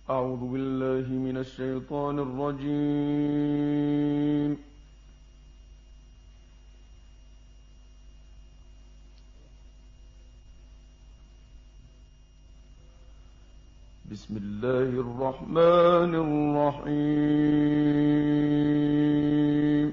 أعوذ بالله من الشيطان الرجيم. بسم الله الرحمن الرحيم.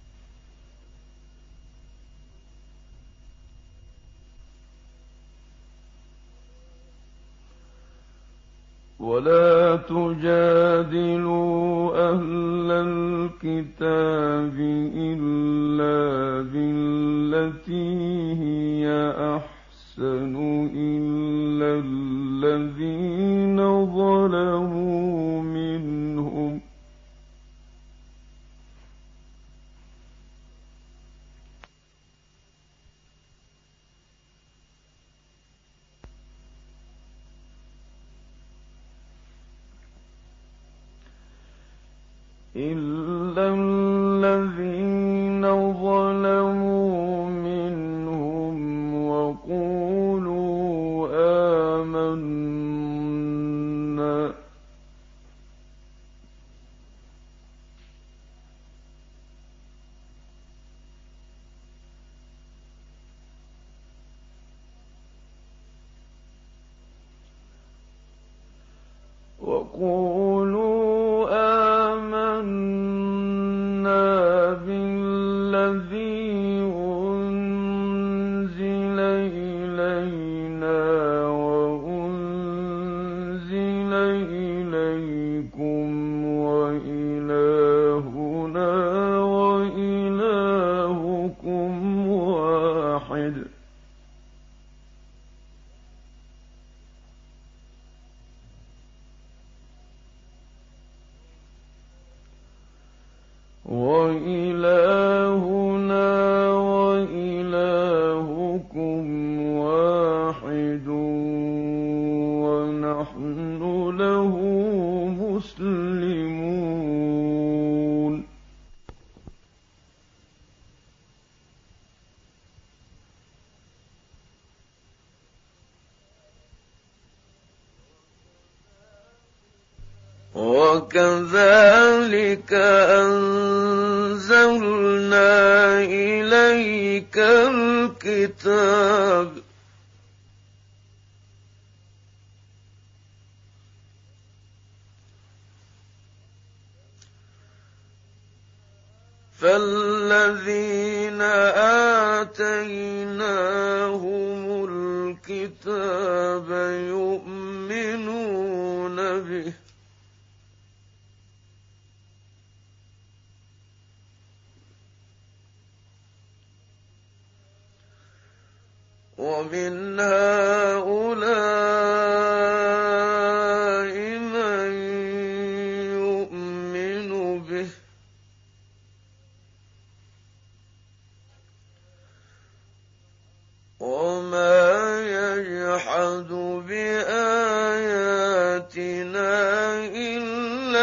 ولا تجادلوا أهل الكتاب إلا بالتي هي أحسن إلا الذين ظلموا منهم وقولوا آمنا وقولوا آمنا بالذي أنزل إلينا وأنزل إليكم وإلهنا وإلهكم واحد ونحن له مسلمون. وكذلك أنزلنا إليك الكتاب فالذين آتيناهم الكتاب يؤمنون به ومن هؤلاء من يؤمن به وما يجحد بآياتنا إلا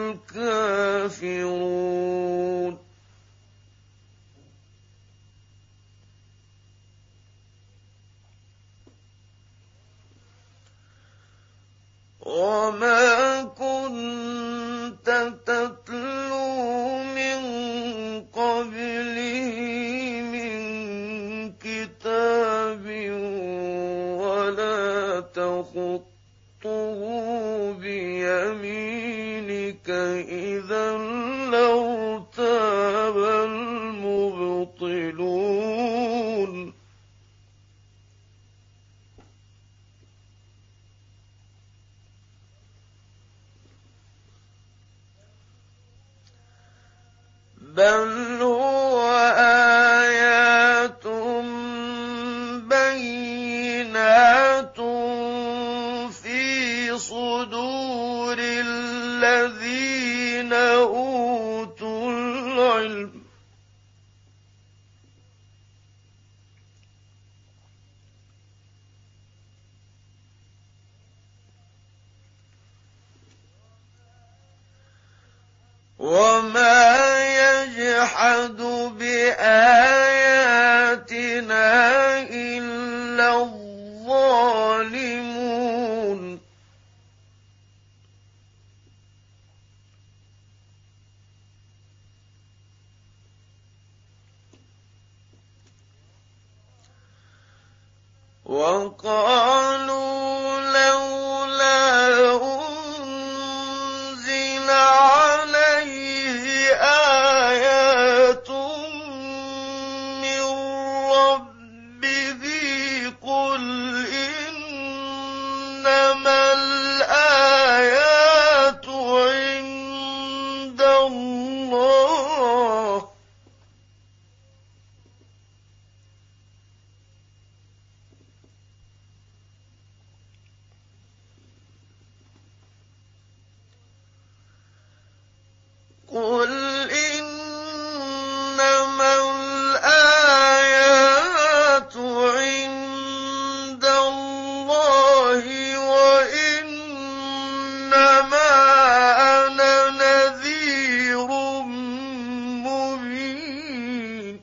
الكافرون. وما كنت تتلو من قبله من كتاب ولا تخطه بيمينك إذا لارتاب المبطلون. بل هو آيات بينات في صدور الذين أوتوا العلم. وما يجحد بآياتنا إلا الظالمون. وقالوا لولا أنزل عليه آيات من ربه قل إنما الآيات عند الله قل إنما الآيات عند الله وإنما أنا نذير مبين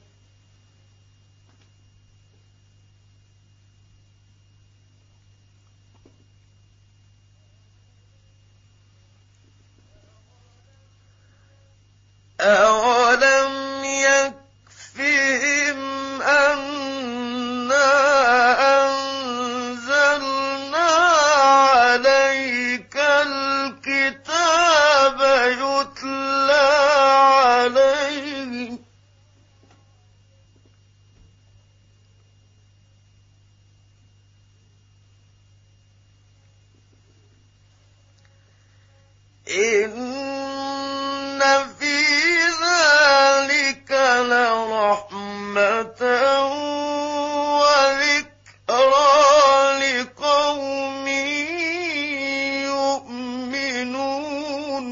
أَوَلَمْ يَكْفِهِمْ أَنَّا أَنزَلْنَا عَلَيْكَ الْكِتَابَ يُتْلَىٰ عَلَيْهِمْ إِنَّ فِي ذَٰلِكَ لَرَحْمَةً وَذِكْرَىٰ لِقَوْمٍ يُؤْمِنُونَ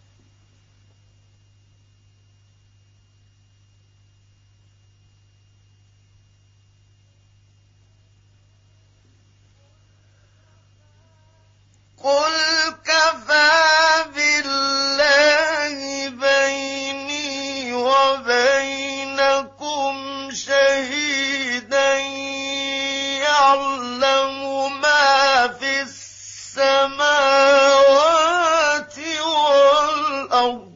قُلْ كَفَىٰ بِاللَّهِ بَيْنِي وَبَيْنَكُمْ شَهِيدًا يَعْلَمُ مَا فِي السَّمَاوَاتِ وَالْأَرْضِ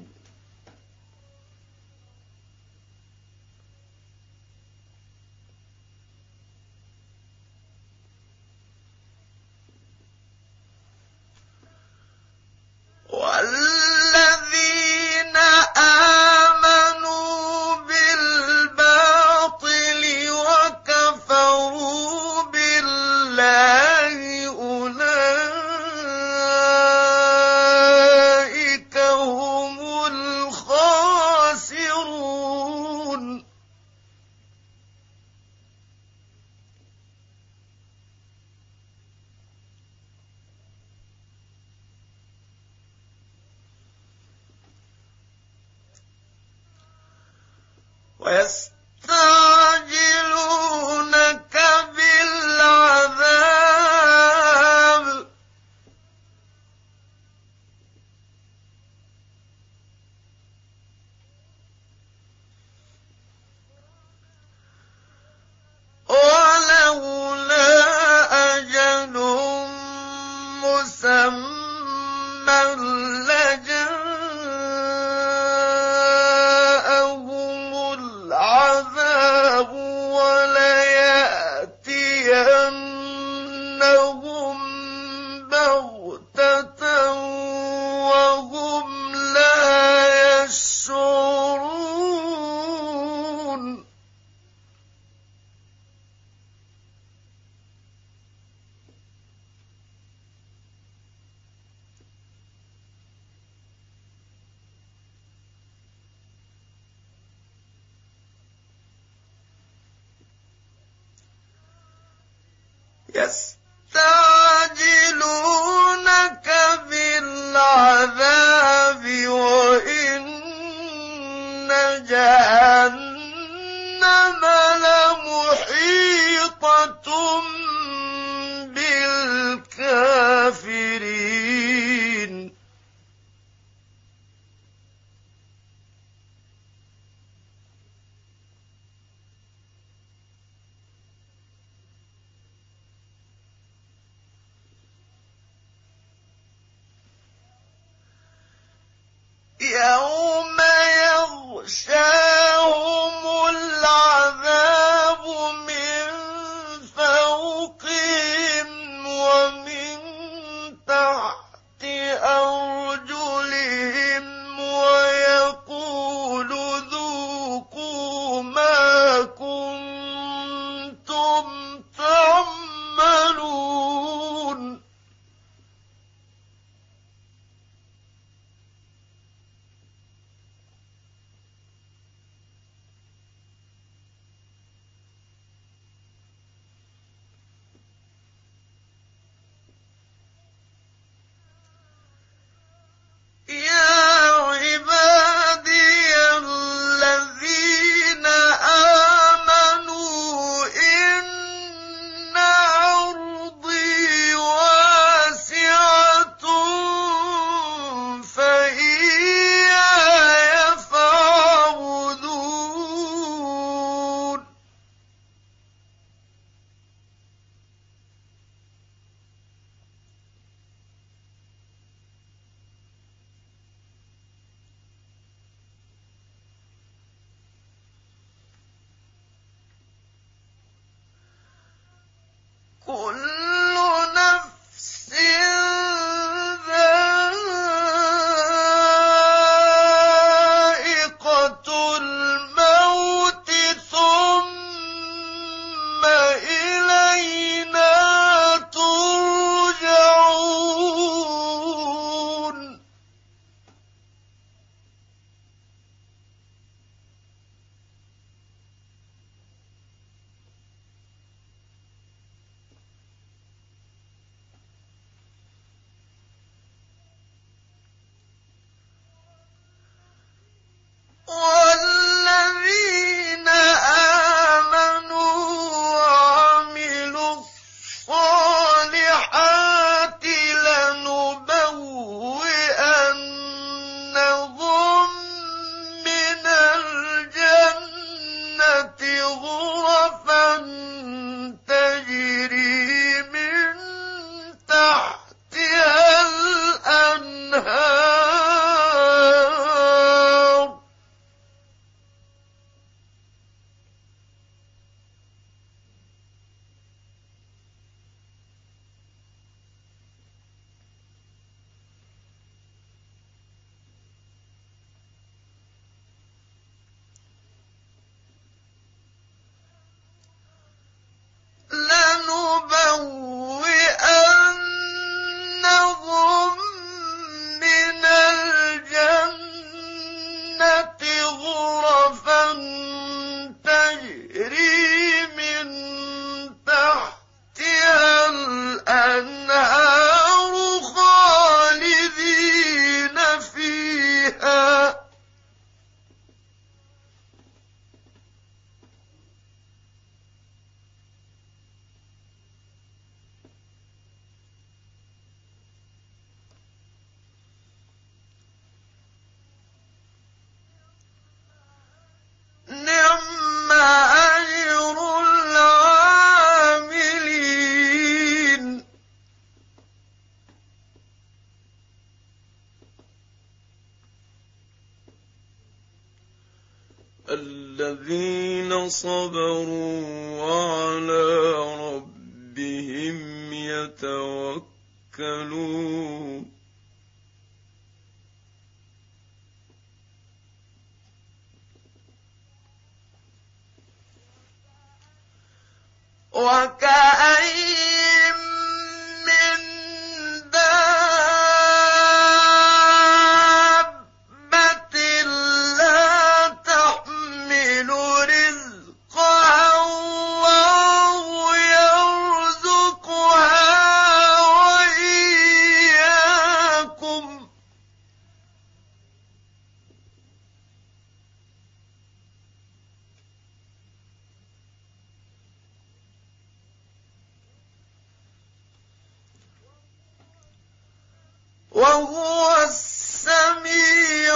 وَالَّذِينَ آمَنُوا بِالْبَاطِلِ وَكَفَرُوا بِاللَّهِ أُولَٰئِكَ هُمُ الْخَاسِرُونَ وَيَسْتَعْجِلُونَكَ بِالْعَذَابِ وَلَوْلَا أَجَلٌ مُّسَمًّى لَّجَاءَهُمُ الْعَذَابُ وَلَيَأْتِيَنَّهُم بَغْتَةً وَهُمْ لَا يَشْعُرُونَ يَسْتَعْجِلُونَكَ بِالْعَذَابِ وَإِنَّ جَهَنَّمَ لَمُحِيطَةٌ بِالْكَافِرِينَ كل نفس ذائقة الموت ثم إلينا ترجعون والذين آمنوا وعملوا الصالحات لنبوئنهم من الجنة غرفا تجري من تحتها الأنهار لنبوئنهم من الجنة غرفا تجري من تحتها الأنهار خالدين فيها نعم أجر العاملين الذين صبروا وعلى ربهم يتوكلون وكأين من دابة لا تحمل رزقها الله يرزقها وإياكم وهو السميع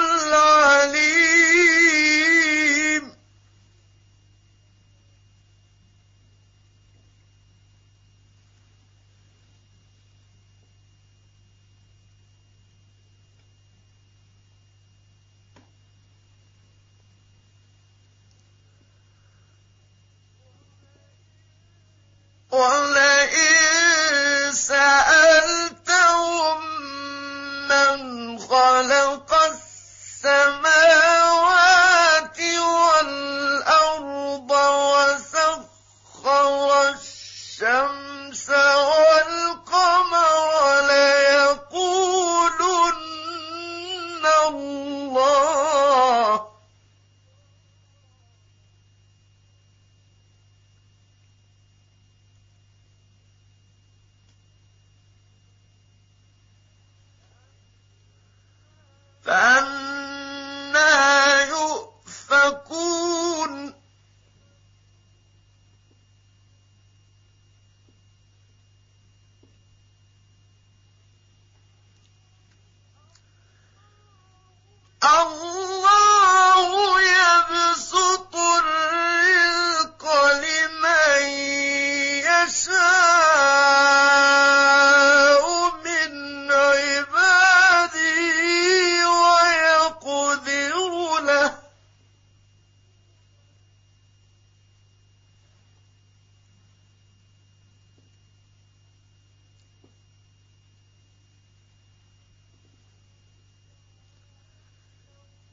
العليم ولئن سألتهم من خلق السماوات والأرض وسخر الشمس والقمر ليقولن الله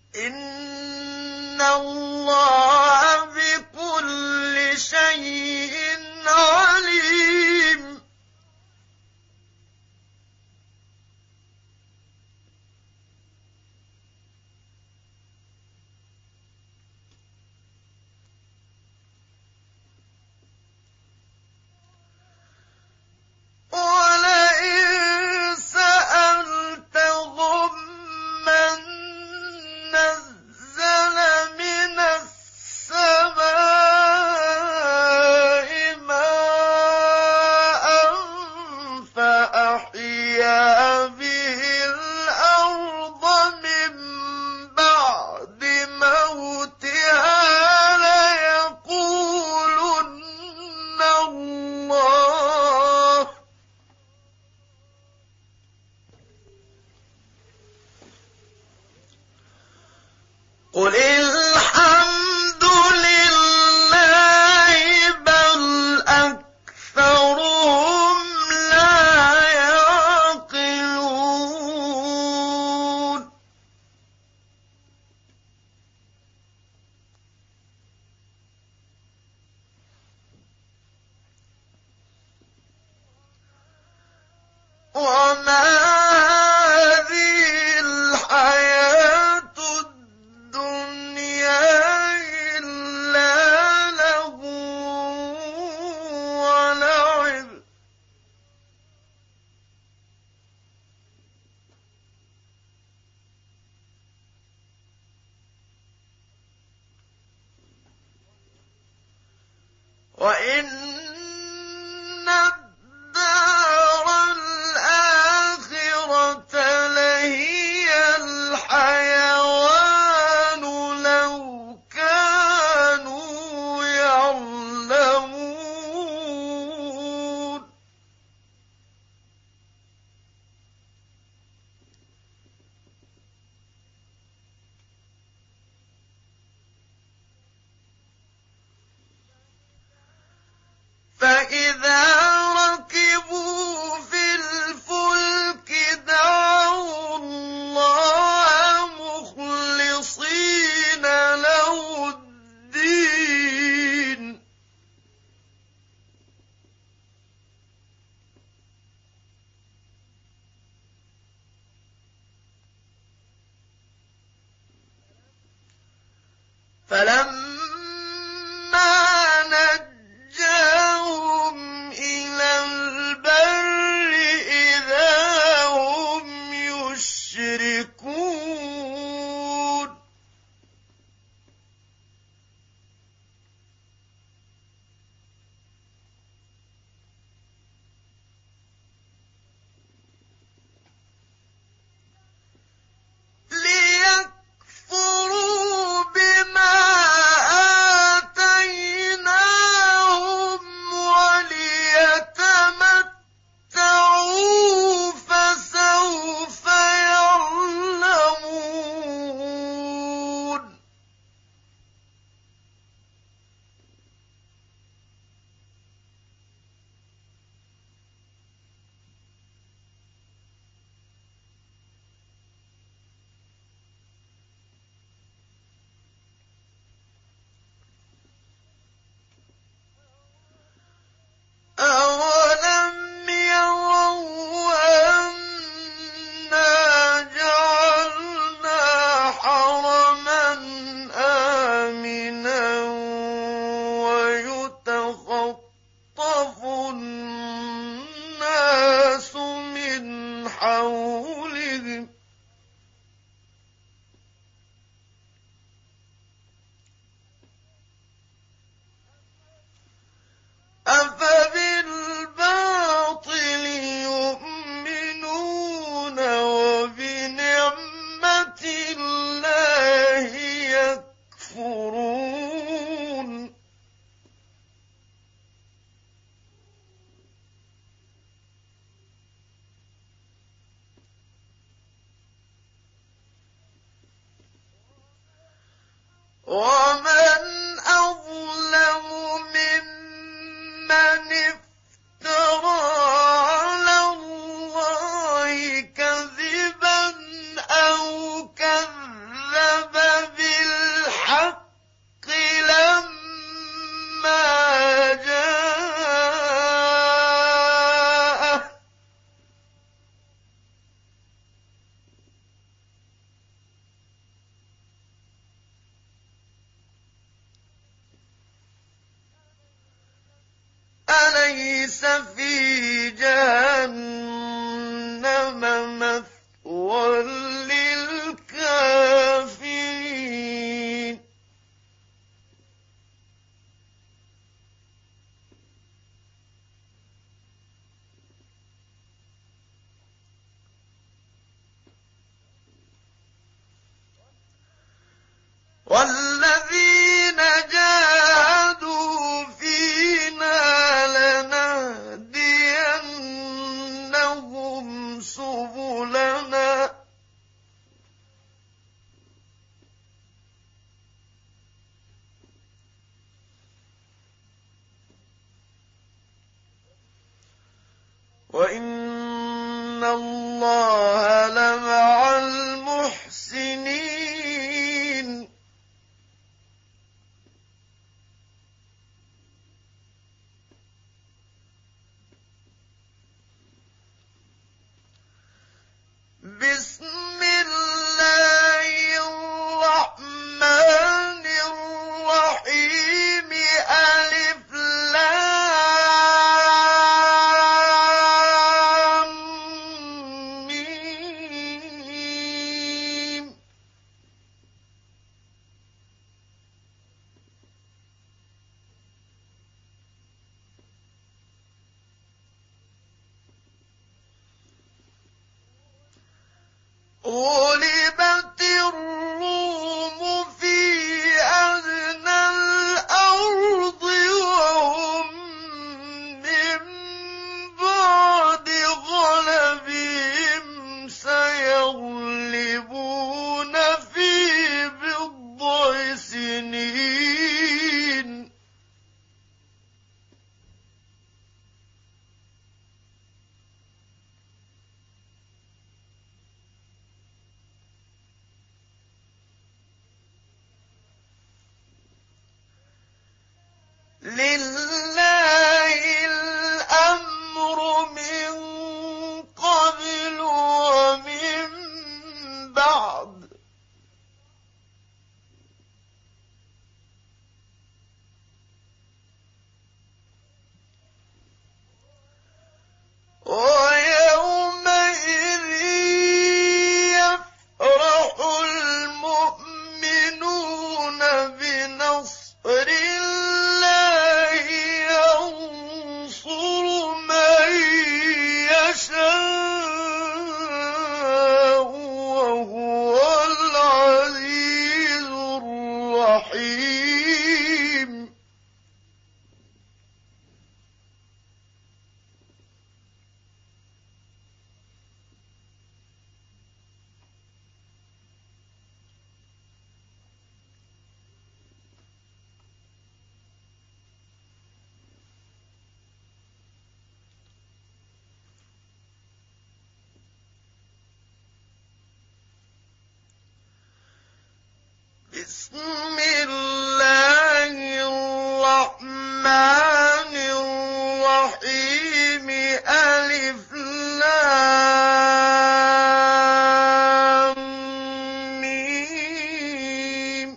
إِنَّ اللَّهَ بِكُلِّ شَيْءٍ عَلِيمٌ وَلَئِن سَأَلْتَهُم مَّن نَّزَّلَ مِنَ السَّمَاءِ مَاءً فَأَحْيَا بِهِ الْأَرْضَ مِن بَعْدِ مَوْتِهَا لَيَقُولُنَّ اللَّهُ ۚ قُلِ الْحَمْدُ لِلَّهِ بَلْ أَكْثَرُهُمْ لَا يَعْقِلُونَ وَمَا هَٰذِهِ الْحَيَاةُ الدُّنْيَا إِلَّا لَهْوٌ وَلَعِبٌ ۚ وَإِنَّ الدَّارَ الْآخِرَةَ لَهِيَ الْحَيَوَانُ لَوْ كَانُوا يَعْلَمُونَ فَإِذَا رَكِبُوا فِي الْفُلْكِ دَعَوُا اللَّهَ مُخْلِصِينَ لَهُ الدِّينَ فَلَمَّا نَجَّاهُمْ إِلَى الْبَرِّ إِذَا هُمْ يُشْرِكُونَ لِيَكْفُرُوا بِمَا آتَيْنَاهُمْ وَلِيَتَمَتَّعُوا فَسَوْفَ يَعْلَمُونَ أَوَلَمْ يَرَوْا أَنَّا جَعَلْنَا حَرَمًا آمِنًا وَيُتَخَطَّفُ النَّاسُ مِنْ حَوْلِهِمْ ۚ أَفَبِالْبَاطِلِ يُؤْمِنُونَ وَبِنِعْمَةِ اللَّهِ يَكْفُرُونَ وَمَنْ أَظْلَمُ مِمَّنِ افْتَرَىٰ عَلَى اللَّهِ كَذِبًا أَوْ كَذَّبَ أليس في جهنم مثوى للكافرين والذين جاهدوا فينا لنهدينهم سبلنا وإن الله لمع المحسنين بسم الله الرحمن الرحيم ألف لام ميم غلبت الروم في أدنى الأرض وهم من بعد غلبهم سيغلبون في بضع سنين لله الأمر من قبل ومن بعد ويومئذ يفرح المؤمنون بنصر الله ينصر من يشاء وهو العزيز الرحيم بسم الله الرحمن الرحيم ألف لام ميم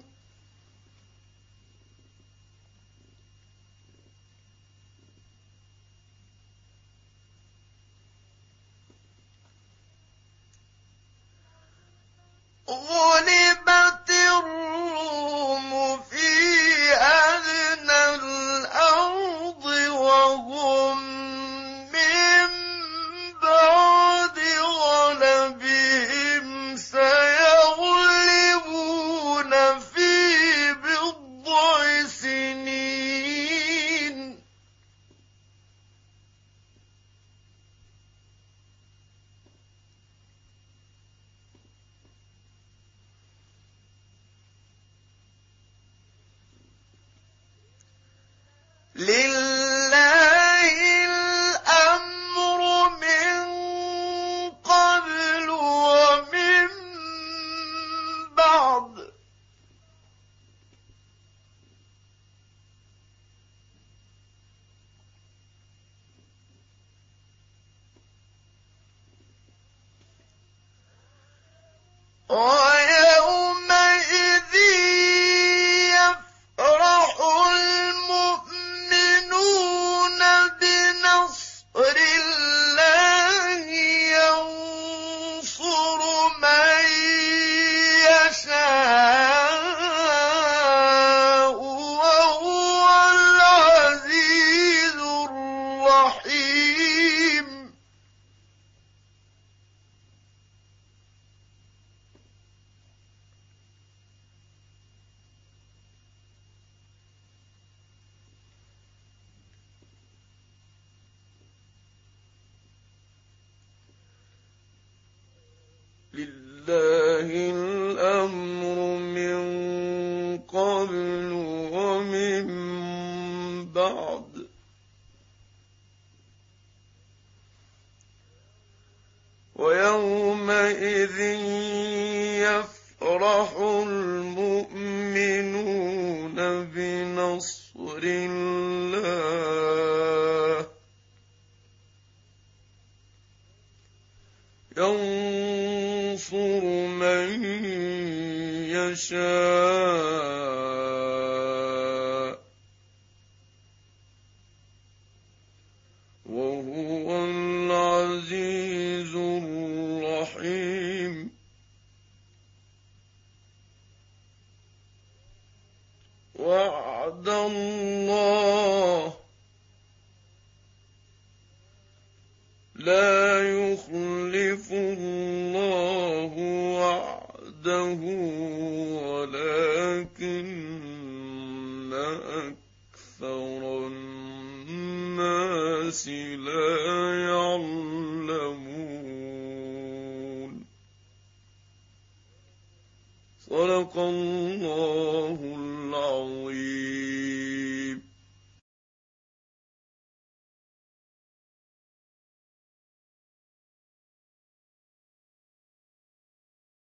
غلبت الروم في أدنى الأرض وهم من بعد غلبهم سيغلبون في بضع سنين لله الأمر من قبل ومن بعد ويومئذ يفرح المؤمنون بنصر لله الأمر من قبل ومن بعد ويومئذ يفرح المؤمنون بنصر الله ينصر من يشاء وهو العزيز الرحيم وعد الله لا يخلف الله وعده ولكن أكثر الناس لا يعلمون. صدق الله